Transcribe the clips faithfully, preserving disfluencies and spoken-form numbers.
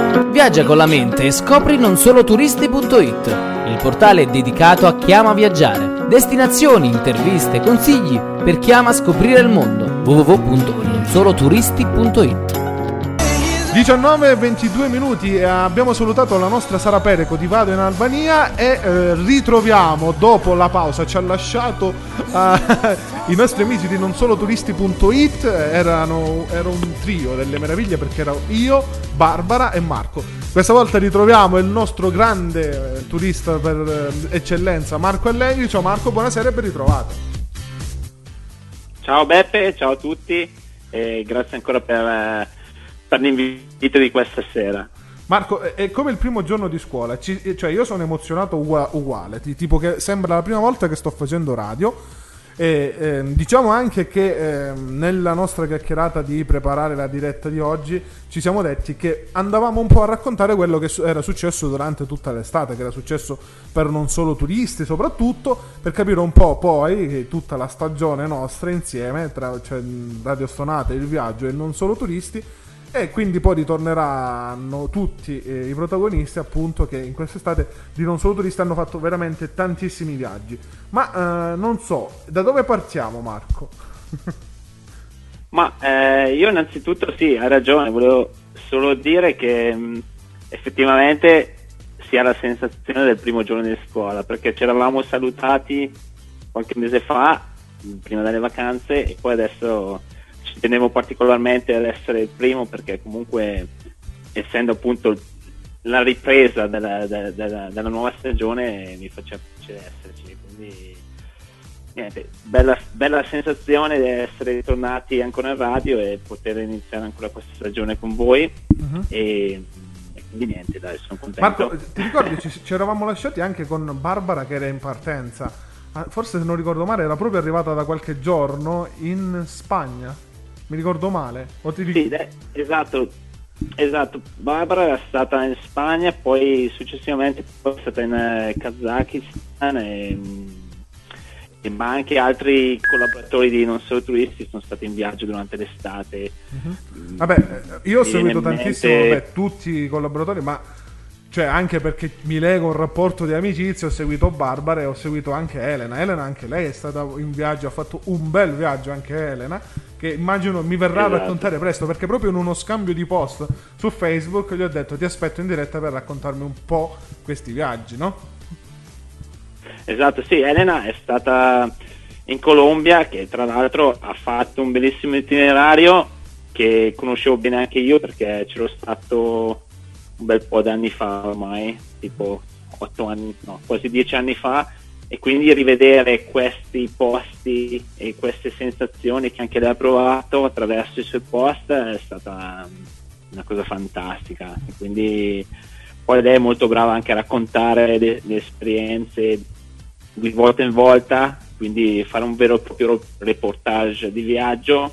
Viaggia con la mente e scopri non solo turisti punto it, il portale dedicato a chi ama viaggiare. Destinazioni, interviste, consigli per chi ama scoprire il mondo. w w w punto non solo turisti punto it. diciannove e ventidue minuti e abbiamo salutato la nostra Sara Pereco di Vado in Albania e eh, ritroviamo dopo la pausa, ci ha lasciato eh, i nostri amici di non solo turisti punto it, erano era un trio delle meraviglie perché ero io, Barbara e Marco. Questa volta ritroviamo il nostro grande eh, turista per eh, eccellenza Marco Allegri. Ciao Marco, buonasera e ben ritrovato. Ciao Beppe, ciao a tutti e grazie ancora per... Eh... per l'invito di questa sera. Marco, è come il primo giorno di scuola, ci, cioè io sono emozionato uguale, uguale, tipo che sembra la prima volta che sto facendo radio e eh, diciamo anche che eh, nella nostra chiacchierata di preparare la diretta di oggi ci siamo detti che andavamo un po' a raccontare quello che era successo durante tutta l'estate, che era successo per non solo turisti soprattutto, per capire un po' poi che tutta la stagione nostra insieme, tra cioè Radio Stonate, Il Viaggio e non solo turisti. E quindi poi ritorneranno tutti eh, i protagonisti appunto che in quest'estate di non solo turisti hanno fatto veramente tantissimi viaggi. Ma eh, non so, da dove partiamo Marco? Ma eh, io innanzitutto sì, hai ragione, volevo solo dire che mh, effettivamente si ha la sensazione del primo giorno di scuola, perché ci eravamo salutati qualche mese fa, prima delle vacanze, e poi adesso... ci tenevo particolarmente ad essere il primo perché comunque essendo appunto la ripresa della, della, della, della nuova stagione mi faceva piacere esserci, quindi niente, bella, bella sensazione di essere tornati ancora in radio e poter iniziare ancora questa stagione con voi. Uh-huh. e, e quindi niente, dai, sono contento. Marco, ti ricordi ci, ci eravamo lasciati anche con Barbara che era in partenza, forse se non ricordo male era proprio arrivata da qualche giorno in Spagna. Mi ricordo male? O ti ric- sì, de- esatto, esatto. Barbara era stata in Spagna, poi successivamente è stata in eh, Kazakistan e, e ma anche altri collaboratori di non solo turisti sono stati in viaggio durante l'estate. Uh-huh. Vabbè, io ho seguito tantissimo vabbè, tutti i collaboratori, ma cioè anche perché mi lega un rapporto di amicizia, ho seguito Barbara e ho seguito anche Elena. Elena anche lei è stata in viaggio, ha fatto un bel viaggio anche Elena, che immagino mi verrà esatto. a raccontare presto, perché proprio in uno scambio di post su Facebook gli ho detto ti aspetto in diretta per raccontarmi un po' questi viaggi, no? Esatto, sì, Elena è stata in Colombia, che tra l'altro ha fatto un bellissimo itinerario che conoscevo bene anche io perché c'ero stato un bel po' di anni fa ormai, tipo otto anni, no, quasi dieci anni fa, e quindi rivedere questi posti e queste sensazioni che anche lei ha provato attraverso i suoi post è stata una cosa fantastica. E quindi poi lei è molto brava anche a raccontare le, le esperienze di volta in volta, quindi fare un vero e proprio reportage di viaggio.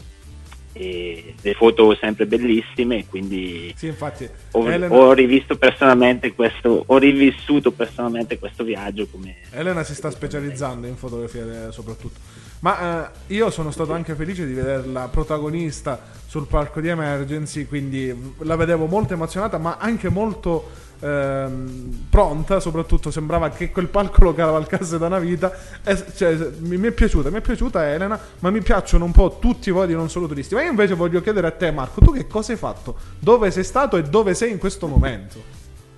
E le foto sempre bellissime, quindi sì, infatti, ho, Elena... ho rivisto personalmente questo, ho rivissuto personalmente questo viaggio. Come Elena si sta specializzando in fotografia soprattutto, ma eh, io sono stato anche felice di vederla protagonista sul palco di Emergency, quindi la vedevo molto emozionata ma anche molto ehm, pronta, soprattutto sembrava che quel palco lo cavalcasse da una vita e, cioè, mi, mi è piaciuta, mi è piaciuta Elena, ma mi piacciono un po' tutti voi di non solo turisti. Ma io invece voglio chiedere a te Marco, tu che cosa hai fatto? Dove sei stato e dove sei in questo momento?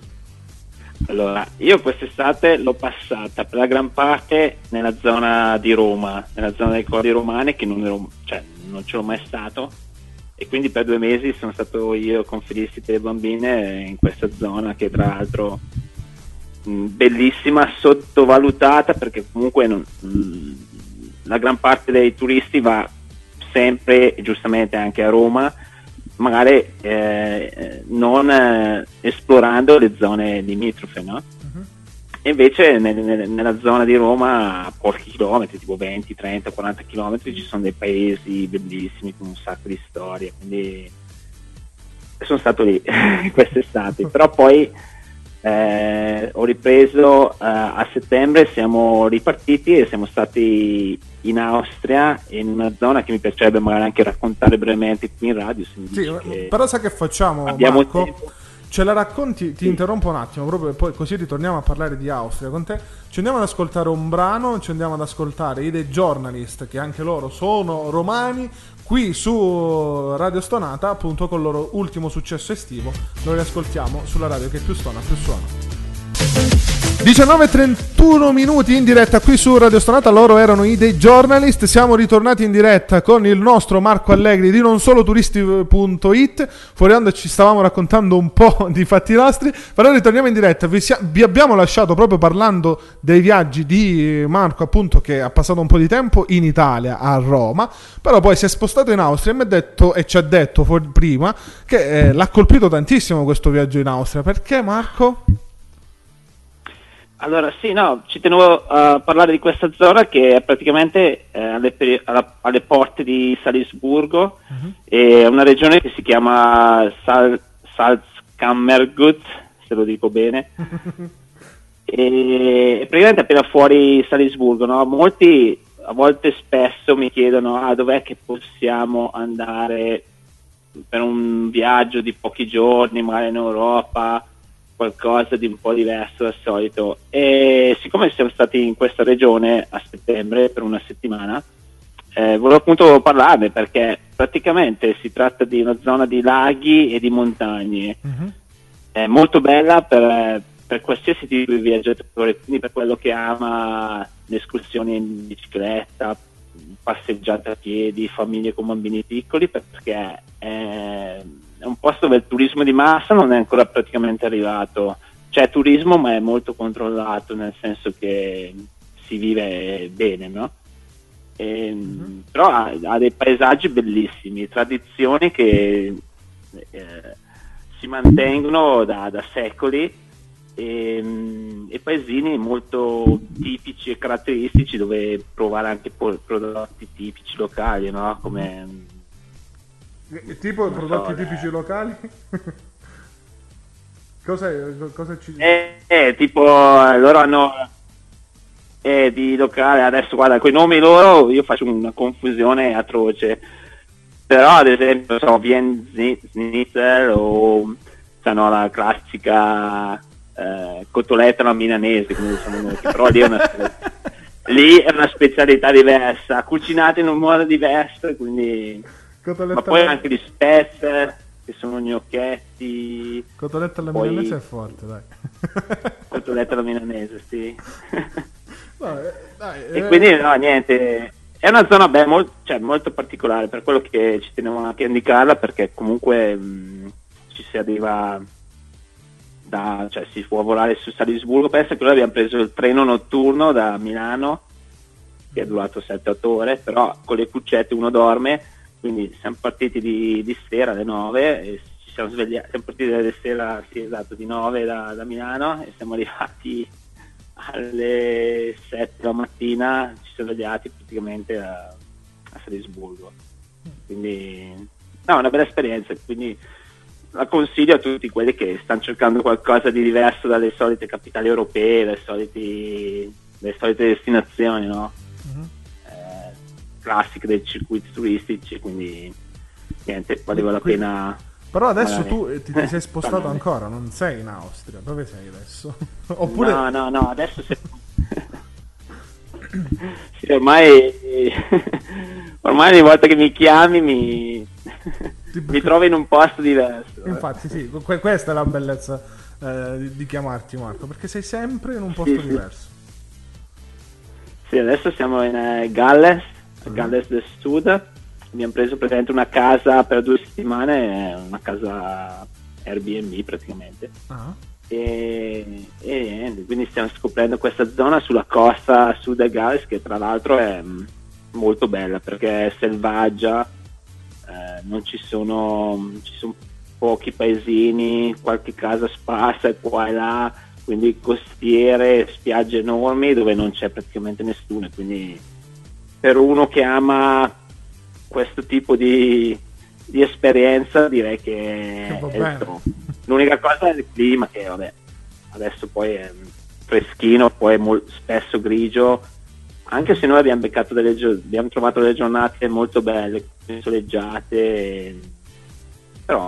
Allora, io quest'estate l'ho passata per la gran parte nella zona di Roma, nella zona dei Colli Romane, che non ero, cioè, non c'ero mai stato, e quindi per due mesi sono stato io con Felicity e le bambine in questa zona che tra l'altro mh, bellissima, sottovalutata, perché comunque non, mh, la gran parte dei turisti va sempre, e giustamente anche a Roma, magari eh, non eh, esplorando le zone limitrofe, no? Uh-huh. E invece nel, nel, nella zona di Roma a pochi chilometri, tipo venti, trenta, quaranta chilometri, ci sono dei paesi bellissimi con un sacco di storie, quindi sono stato lì quest'estate. Però poi eh, ho ripreso eh, a settembre, siamo ripartiti e siamo stati in Austria, in una zona che mi piacerebbe magari anche raccontare brevemente qui in radio. Se mi sì, dici che però sai che facciamo, abbiamo Marco? tempo. ce la racconti, ti interrompo un attimo proprio e poi così ritorniamo a parlare di Austria con te. Ci andiamo ad ascoltare un brano, ci andiamo ad ascoltare i The Journalist, che anche loro sono romani, qui su Radio Stonata, appunto con il loro ultimo successo estivo. Noi li ascoltiamo sulla radio che più stona più suona. diciannove e trentuno minuti in diretta qui su Radio Stonata, loro erano i The Journalist. Siamo ritornati in diretta con il nostro Marco Allegri di non solo turisti punto it. Fuori onda ci stavamo raccontando un po' di fatti nostri, però ritorniamo in diretta. Vi, sia- vi abbiamo lasciato proprio parlando dei viaggi di Marco, appunto, che ha passato un po' di tempo in Italia, a Roma, però poi si è spostato in Austria e mi ha detto, e ci ha detto for- prima che eh, l'ha colpito tantissimo questo viaggio in Austria. Perché, Marco? Allora sì, no, ci tenevo a parlare di questa zona che è praticamente eh, alle, peri- alla- alle porte di Salisburgo, uh-huh. È una regione che si chiama Sal- Salzkammergut, se lo dico bene, e, e praticamente appena fuori Salisburgo, no? Molti a volte spesso mi chiedono ah, dov'è che possiamo andare per un viaggio di pochi giorni, magari in Europa, qualcosa di un po' diverso dal solito. E siccome siamo stati in questa regione a settembre per una settimana, eh, volevo appunto parlarne perché praticamente si tratta di una zona di laghi e di montagne. Uh-huh. È molto bella per, per qualsiasi tipo di viaggiatore, quindi per quello che ama le escursioni in bicicletta, passeggiate a piedi, famiglie con bambini piccoli, perché è è un posto dove il turismo di massa non è ancora praticamente arrivato. C'è turismo, ma è molto controllato, nel senso che si vive bene, no? E, mm-hmm. Però ha, ha dei paesaggi bellissimi, tradizioni che eh, si mantengono da, da secoli, e, e paesini molto tipici e caratteristici dove provare anche prodotti tipici locali, no? Come tipo non prodotti so, tipici eh. locali? Cos'è, cosa ci eh, eh, tipo loro hanno eh, di locale, adesso guarda, con i nomi loro io faccio una confusione atroce, però ad esempio so, Wien Schnitzel o no, la classica eh, cotoletta alla milanese, come diciamo noi, però lì è una lì è una specialità diversa, cucinata in un modo diverso, quindi ma poi anche gli spezze che sono gnocchetti. Cotoletta alla poi... milanese è forte, dai. Cotoletta alla milanese, sì. No, eh, dai, e eh... quindi no, niente, è una zona beh, molto, cioè, molto particolare, per quello che ci tenevo anche a indicarla, perché comunque mh, ci si arriva da, cioè si può volare su Salisburgo. Penso che noi abbiamo preso il treno notturno da Milano, che è durato sette otto ore, però con le cuccette uno dorme. Quindi siamo partiti di, di sera alle nove e ci siamo svegliati, siamo partiti dalle sera, sì, esatto, di nove da, da Milano e siamo arrivati alle sette la mattina, ci siamo svegliati praticamente a, a Salisburgo. Quindi no, una bella esperienza, quindi la consiglio a tutti quelli che stanno cercando qualcosa di diverso dalle solite capitali europee, dalle, soliti, dalle solite destinazioni, no? Uh-huh. Classiche dei circuiti turistici, quindi niente, valeva la pena. Però adesso tu ti, ti sei spostato ancora, non sei in Austria, dove sei adesso? Oppure... No, no, no, adesso sei... sì, ormai ormai ogni volta che mi chiami mi, mi trovi in un posto diverso. Infatti eh. sì, que- questa è la bellezza eh, di, di chiamarti Marco, perché sei sempre in un posto sì, diverso. Sì, adesso siamo in uh, Galles, a Galles del Sud. Abbiamo preso praticamente una casa per due settimane, una casa Airbnb praticamente. Uh-huh. E, e quindi stiamo scoprendo questa zona sulla costa sud del Galles, che tra l'altro è molto bella perché è selvaggia, eh, non ci sono, ci sono pochi paesini, qualche casa sparsa qua e là, quindi costiere, spiagge enormi dove non c'è praticamente nessuno, quindi per uno che ama questo tipo di, di esperienza direi che, che è il top. L'unica cosa è il clima, che vabbè, adesso poi è freschino, poi è molto, spesso grigio, anche se noi abbiamo beccato delle abbiamo trovato delle giornate molto belle, soleggiate, però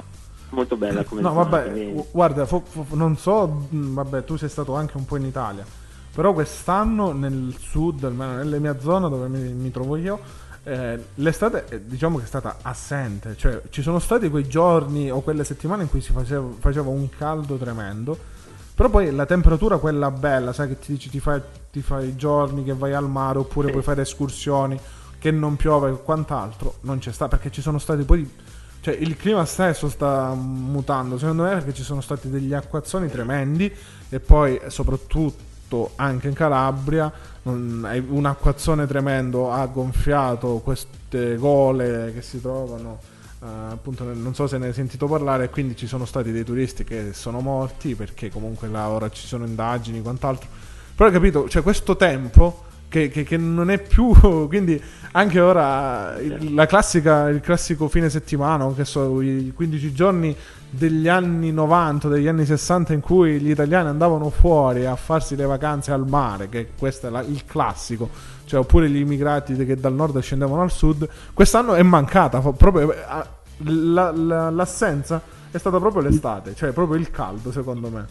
molto bella come No, zona, vabbè, quindi... gu- guarda, fo- fo- non so, mh, vabbè, tu sei stato anche un po' in Italia, però quest'anno nel sud, almeno nella mia zona dove mi, mi trovo io, eh, l'estate eh, diciamo che è stata assente, cioè ci sono stati quei giorni o quelle settimane in cui si faceva, faceva un caldo tremendo, però poi la temperatura quella bella, sai che ti dici ti fai, ti fai i giorni che vai al mare oppure Sì. puoi fare escursioni, che non piove e quant'altro, non c'è sta perché ci sono stati poi, cioè il clima stesso sta mutando secondo me perché ci sono stati degli acquazzoni tremendi e poi soprattutto anche in Calabria un, un acquazzone tremendo ha gonfiato queste gole che si trovano eh, appunto nel- non so se ne hai sentito parlare, e quindi ci sono stati dei turisti che sono morti perché comunque là ora ci sono indagini e quant'altro, però hai capito, cioè questo tempo che, che- che non è più quindi anche ora il, la classica, il classico fine settimana, o che so, i quindici giorni degli anni novanta, degli anni sessanta in cui gli italiani andavano fuori a farsi le vacanze al mare, che questo è la- il classico, cioè oppure gli immigrati che dal nord scendevano al sud, quest'anno è mancata fa- proprio eh, la- la- l'assenza è stata proprio l'estate, cioè proprio il caldo secondo me.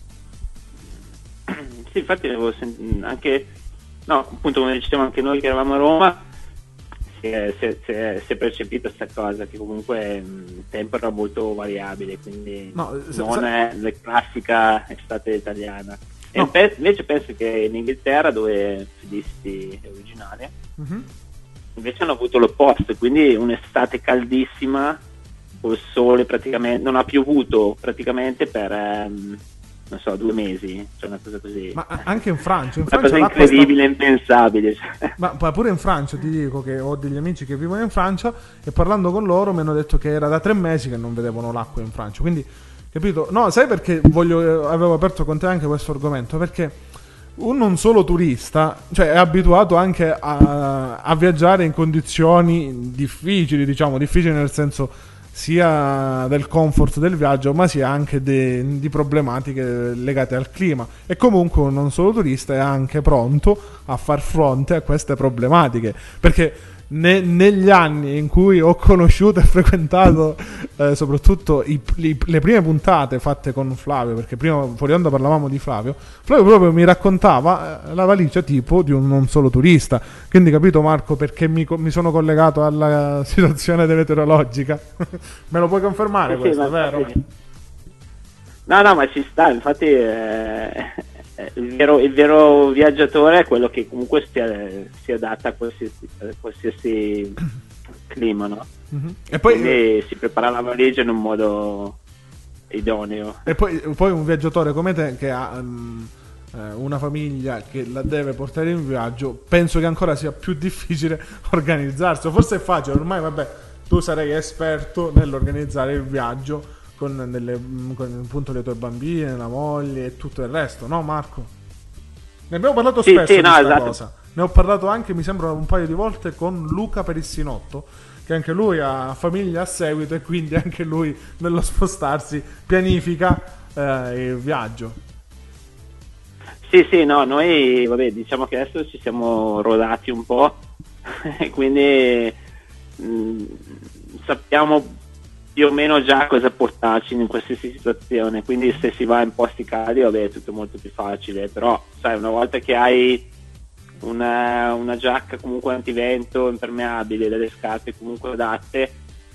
Sì, infatti avevo sent- anche, no, appunto come dicevamo anche noi che eravamo a Roma, si è, si è- si è- si è percepita questa cosa, che comunque mh, il tempo era molto variabile, quindi No, se- non se- è la classica estate italiana. E No. pe- invece penso che in Inghilterra, dove Felisti è originaria, Mhm. invece hanno avuto l'opposto, quindi un'estate caldissima, col sole praticamente, non ha piovuto praticamente per, ehm, non so, due mesi, cioè una cosa così. Ma a- anche in Francia, in Una Francia cosa l'acqua sta- incredibile, impensabile. cioè. Ma poi pure in Francia ti dico che ho degli amici che vivono in Francia e parlando con loro mi hanno detto che era da tre mesi che non vedevano l'acqua in Francia. Quindi, capito? No, sai perché voglio, eh, avevo aperto con te anche questo argomento? Perché un non solo turista, cioè è abituato anche a, a viaggiare in condizioni difficili, diciamo, difficili nel senso sia del comfort del viaggio, ma sia anche de- di problematiche legate al clima. E comunque un non solo turista è anche pronto a far fronte a queste problematiche, perché ne- negli anni in cui ho conosciuto e frequentato eh, soprattutto i- i- le prime puntate fatte con Flavio, perché prima fuori onda parlavamo di Flavio, Flavio proprio mi raccontava eh, la valigia tipo di un non solo turista. Quindi capito Marco perché mi, co- mi sono collegato alla situazione meteorologica? Me lo puoi confermare Sì, questo, ma vero? infatti- No, no, ma ci sta, infatti eh, eh, il, vero, il vero viaggiatore è quello che comunque si, si adatta a qualsiasi, a qualsiasi clima, no? Mhm. E poi, Quindi si prepara la valigia in un modo idoneo. e poi, poi un viaggiatore come te che ha ehm, eh, una famiglia che la deve portare in viaggio, penso che ancora sia più difficile organizzarsi. O forse è facile, ormai vabbè, tu sarai esperto nell'organizzare il viaggio con, delle, con appunto le tue bambine, la moglie e tutto il resto, no Marco? Ne abbiamo parlato Sì, spesso sì, di no, questa esatto. cosa. Ne ho parlato anche, mi sembra, un paio di volte con Luca Perissinotto, che anche lui ha famiglia a seguito e quindi anche lui nello spostarsi pianifica eh, il viaggio. Sì, sì, no, noi vabbè, diciamo che adesso ci siamo rodati un po', e quindi mh, sappiamo più o meno già cosa portarci in qualsiasi situazione, quindi se si va in posti caldi vabbè è tutto molto più facile, però sai, una volta che hai una, una giacca comunque antivento, impermeabile, delle scarpe comunque adatte,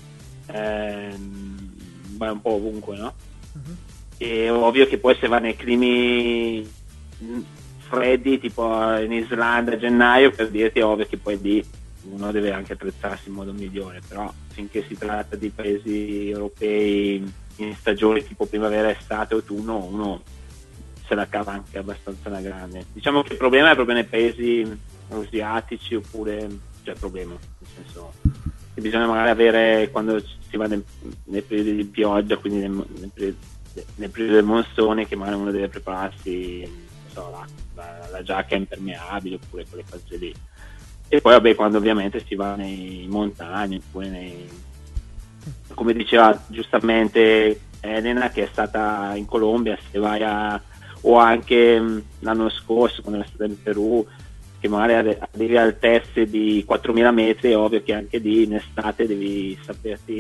ehm, vai un po' ovunque, no? Mhm. E ovvio che poi se va nei climi mh, freddi, tipo in Islanda a gennaio, per dirti, è ovvio che poi lì uno deve anche attrezzarsi in modo migliore, però finché si tratta di paesi europei in stagioni tipo primavera, estate, autunno, uno se la cava anche abbastanza alla grande. Diciamo che il problema è proprio nei paesi asiatici, oppure, cioè problema, nel senso che bisogna magari avere, quando si va nel, nei periodi di pioggia, quindi nel, nel, periodo, nel periodo del monsone, che magari uno deve prepararsi, non so, la, la, la giacca impermeabile, oppure quelle cose lì. E poi vabbè, quando ovviamente si va nei montagni, oppure nei, come diceva giustamente Elena, che è stata in Colombia, se vai a, o anche mh, l'anno scorso quando è stata in Perù, che magari arri- arrivi a altezze di quattromila metri, è ovvio che anche lì in estate devi saperti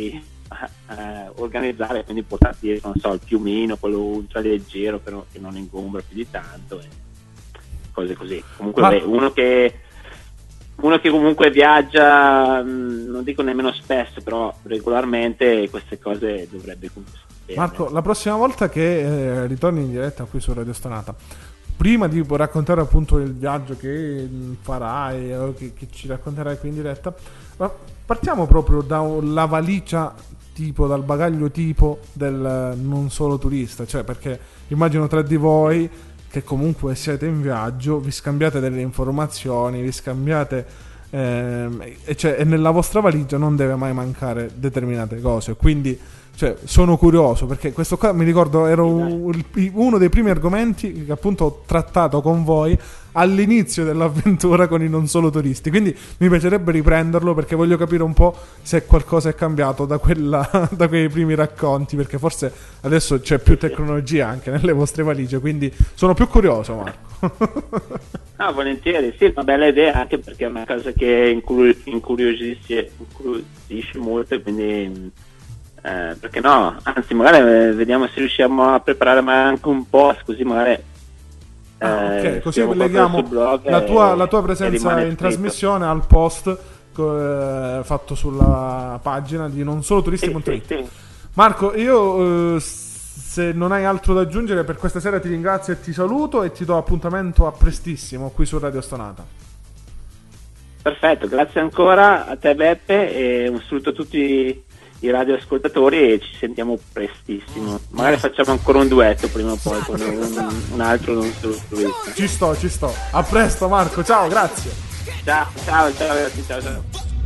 eh, organizzare, quindi portarti, non so, il piumino, quello ultraleggero, però che non ingombra più di tanto, e cose così. Comunque, Ma... beh, uno che uno che comunque viaggia, mh, non dico nemmeno spesso, però regolarmente, queste cose dovrebbe comunque sapere. Marco, la prossima volta che eh, ritorni in diretta qui su Radio Stonata, prima di raccontare appunto il viaggio che farai o che, che ci racconterai qui in diretta, ma partiamo proprio dalla valigia tipo, dal bagaglio tipo del non solo turista, cioè, perché immagino tra di voi che comunque siete in viaggio, vi scambiate delle informazioni, vi scambiate ehm, e, cioè, e nella vostra valigia non deve mai mancare determinate cose, quindi cioè, sono curioso, perché questo qua mi ricordo era un, uno dei primi argomenti che appunto ho trattato con voi all'inizio dell'avventura con i non solo turisti, quindi mi piacerebbe riprenderlo, perché voglio capire un po' se qualcosa è cambiato da quella da quei primi racconti, perché forse adesso c'è più tecnologia anche nelle vostre valigie, quindi sono più curioso, Marco. Ah, volentieri, sì, una bella idea, anche perché è una cosa che incuri- incuriosisce, incuriosisce molto, quindi eh, perché no, anzi magari vediamo se riusciamo a preparare anche un post, così magari Ah, ok, eh, così leghiamo la tua, e, la tua presenza in scritto. trasmissione al post eh, fatto sulla pagina di non solo turisti punto it. Sì, sì, sì. Marco, io eh, se non hai altro da aggiungere per questa sera ti ringrazio e ti saluto e ti do appuntamento a prestissimo qui su Radio Stonata. Perfetto, grazie ancora a te Beppe e un saluto a tutti i radioascoltatori e ci sentiamo prestissimo. Magari facciamo ancora un duetto prima o poi con un, un altro non solo turista. Ci sto, ci sto. A presto Marco, ciao, grazie. Ciao, ciao, ciao ragazzi, ciao, ciao.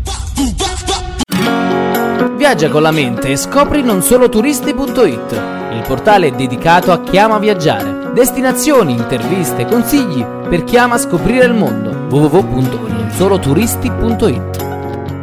Viaggia con la mente e scopri non solo turisti punto it, il portale dedicato a chi ama viaggiare. Destinazioni, interviste, consigli per chi ama scoprire il mondo. w w w punto non solo turisti punto it.